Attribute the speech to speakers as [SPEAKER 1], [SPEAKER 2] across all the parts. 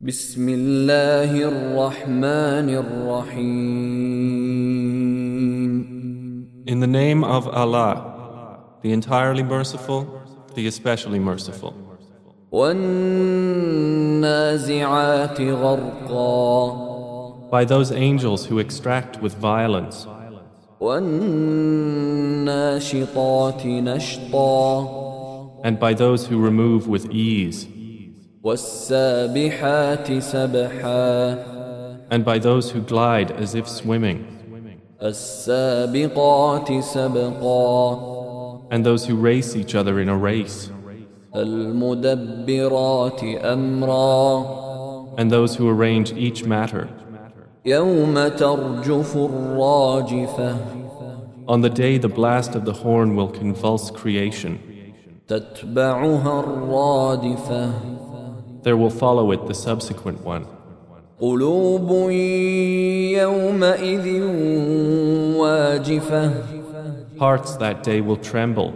[SPEAKER 1] بسم الله الرحمن الرحيم.
[SPEAKER 2] In the name of Allah, the entirely merciful, the especially merciful.
[SPEAKER 1] والنازعات غرقا.
[SPEAKER 2] By those angels who extract with violence.
[SPEAKER 1] والناشطات نشطا.
[SPEAKER 2] And by those who remove with ease.
[SPEAKER 1] والسابحات سبحا.
[SPEAKER 2] And by those who glide as if swimming.
[SPEAKER 1] السابقات سبقا.
[SPEAKER 2] And those who race each other in a race.
[SPEAKER 1] المدبرات أمرا.
[SPEAKER 2] And those who arrange each matter.
[SPEAKER 1] يوم ترجف الراجفة.
[SPEAKER 2] On the day the blast of the horn will convulse creation.
[SPEAKER 1] تتبعها الرادفة.
[SPEAKER 2] There will follow it the subsequent one.
[SPEAKER 1] قلوب يومئذ واجفة.
[SPEAKER 2] Hearts that day will tremble.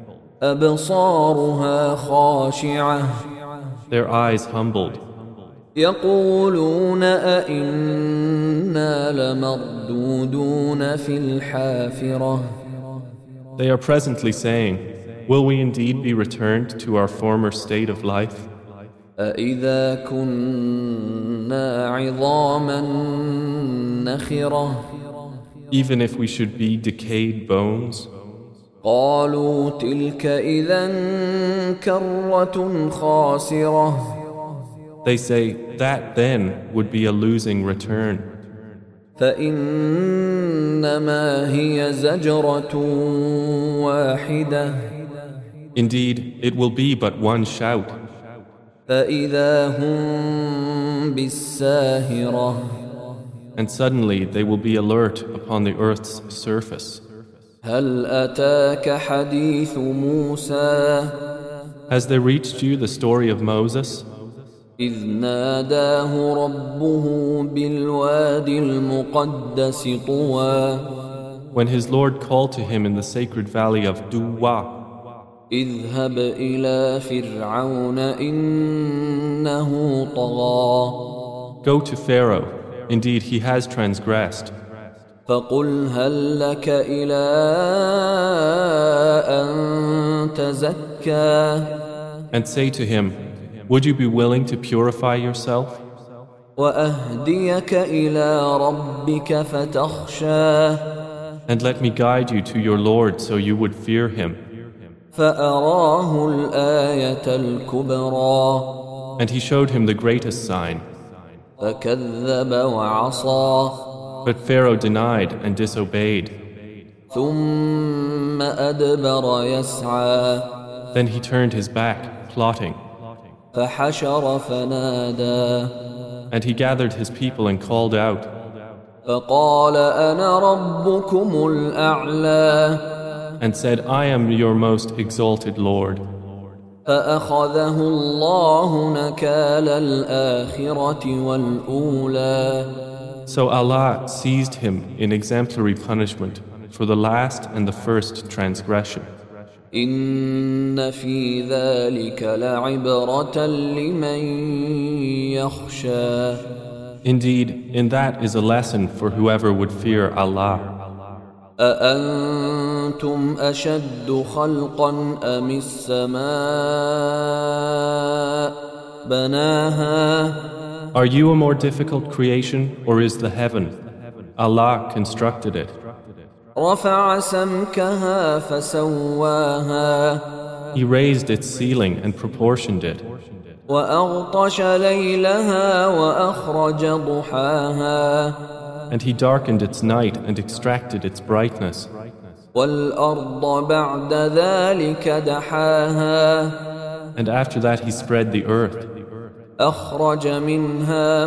[SPEAKER 1] أبصارها خاشعة.
[SPEAKER 2] Their eyes humbled.
[SPEAKER 1] يقولون أئنا لمردودون في الحافرة.
[SPEAKER 2] They are presently saying, will we indeed be returned to our former state of life?
[SPEAKER 1] أإذا كنا عظاما نخرة.
[SPEAKER 2] Even if we should be decayed bones?
[SPEAKER 1] قالوا تلك إذا كرة خاسرة.
[SPEAKER 2] They say, that then would be a losing return.
[SPEAKER 1] فإنما هي زجرة واحدة.
[SPEAKER 2] Indeed, it will be but one shout.
[SPEAKER 1] فإذا هم بالساهرة.
[SPEAKER 2] And suddenly they will be alert upon the earth's surface.
[SPEAKER 1] هل أتاك حديث موسى.
[SPEAKER 2] Has there reached you the story of Moses?
[SPEAKER 1] إذ ناداه ربه بالوادي المقدس طوى.
[SPEAKER 2] When his Lord called to him in the sacred valley of Duwa.
[SPEAKER 1] اذهب إلى فرعون إنه طغى.
[SPEAKER 2] Go to Pharaoh, indeed he has transgressed.
[SPEAKER 1] فقل هل لك إلى أن تزكى.
[SPEAKER 2] And say to him, would you be willing to purify yourself?
[SPEAKER 1] وأهديك إلى ربك فتخشى.
[SPEAKER 2] And let me guide you to your Lord so you would fear him.
[SPEAKER 1] فأراه الآية الكبرى.
[SPEAKER 2] And he showed him the greatest sign.
[SPEAKER 1] فكذب وعصى.
[SPEAKER 2] But Pharaoh denied and disobeyed.
[SPEAKER 1] ثم أدبر يسعى.
[SPEAKER 2] Then he turned his back, plotting.
[SPEAKER 1] فحشر فنادى.
[SPEAKER 2] And he gathered his people and called out.
[SPEAKER 1] فقال أنا ربكم الأعلى.
[SPEAKER 2] And said, I am your most exalted Lord.
[SPEAKER 1] فأخذه الله نكال الآخرة والأولى.
[SPEAKER 2] So Allah seized him in exemplary punishment for the last and the first transgression.
[SPEAKER 1] إن في ذلك لعبرة لمن يخشى.
[SPEAKER 2] Indeed, in that is a lesson for whoever would fear Allah.
[SPEAKER 1] أأنتم أشد خلقا أم السماء بناها.
[SPEAKER 2] Are you a more difficult creation, or is the heaven? Allah constructed it.
[SPEAKER 1] رفع سمكها فسواها.
[SPEAKER 2] He raised its ceiling and proportioned it.
[SPEAKER 1] وأغطش ليلها وأخرج ضحاها.
[SPEAKER 2] And he darkened its night and extracted its brightness.
[SPEAKER 1] والأرض بعد ذلك دحاها.
[SPEAKER 2] And after that he spread the earth.
[SPEAKER 1] أخرج منها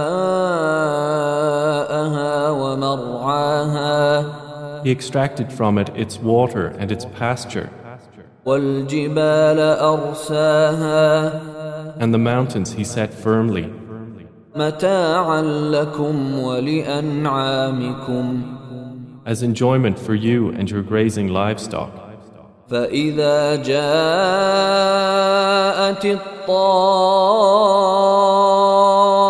[SPEAKER 1] ماءها ومرعاها.
[SPEAKER 2] He extracted from it its water and its pasture.
[SPEAKER 1] والجبال أرساها.
[SPEAKER 2] And the mountains he set firmly.
[SPEAKER 1] متاعا لكم ولأنعامكم.
[SPEAKER 2] As enjoyment for you and your grazing livestock.
[SPEAKER 1] فإذا جاءت الطامة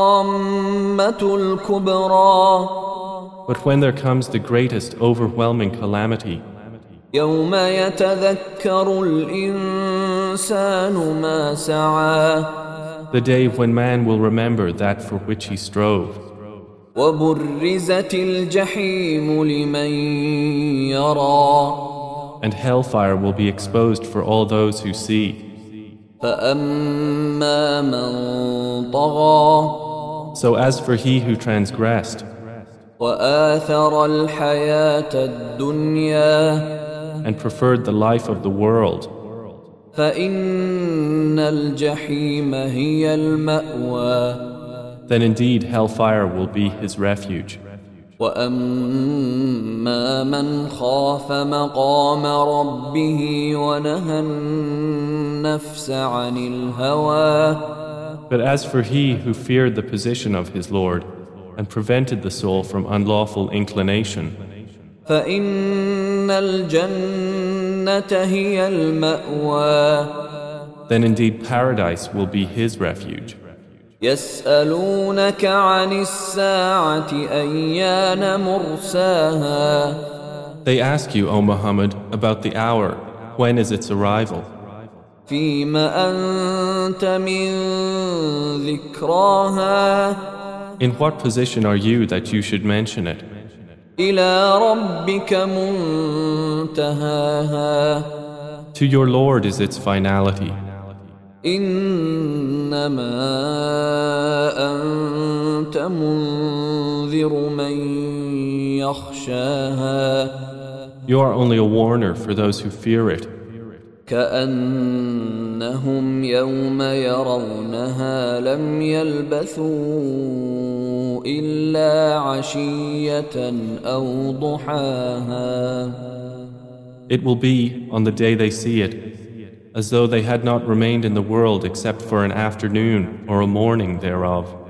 [SPEAKER 1] الكبرى
[SPEAKER 2] But when there comes the greatest overwhelming calamity,
[SPEAKER 1] يوم يتذكر الإنسان ما سعى
[SPEAKER 2] the day when man will remember that for which he strove,
[SPEAKER 1] وبرزت الجحيم لمن يرى
[SPEAKER 2] and hellfire will be exposed for all those who see.
[SPEAKER 1] فأما من طغى
[SPEAKER 2] So as for he who transgressed
[SPEAKER 1] وآثر الحياة الدنيا
[SPEAKER 2] and preferred the life of the world,
[SPEAKER 1] فإن الجحيم هي المأوى
[SPEAKER 2] then indeed hellfire will be his refuge.
[SPEAKER 1] وأما من خاف مقام ربه ونهى النفس عن الهوى
[SPEAKER 2] But as for he who feared the position of his Lord and prevented the soul from unlawful inclination,
[SPEAKER 1] فإن الجنة هي المأوى
[SPEAKER 2] then indeed paradise will be his refuge.
[SPEAKER 1] يسألونك عن الساعة أيان مرساها
[SPEAKER 2] They ask you, O Muhammad, about the hour, when is its arrival?
[SPEAKER 1] فيم أنت من ذكراها
[SPEAKER 2] In what position are you that you should mention it?
[SPEAKER 1] إلى ربك منتهاها
[SPEAKER 2] To your Lord is its finality.
[SPEAKER 1] إنما أنت منذر من يخشاها
[SPEAKER 2] You are only a warner for those who fear it.
[SPEAKER 1] كأنهم يوم يرونها لم يلبثوا إلا عشية أو ضحاها
[SPEAKER 2] It will be, on the day they see it, as though they had not remained in the world except for an afternoon or a morning thereof.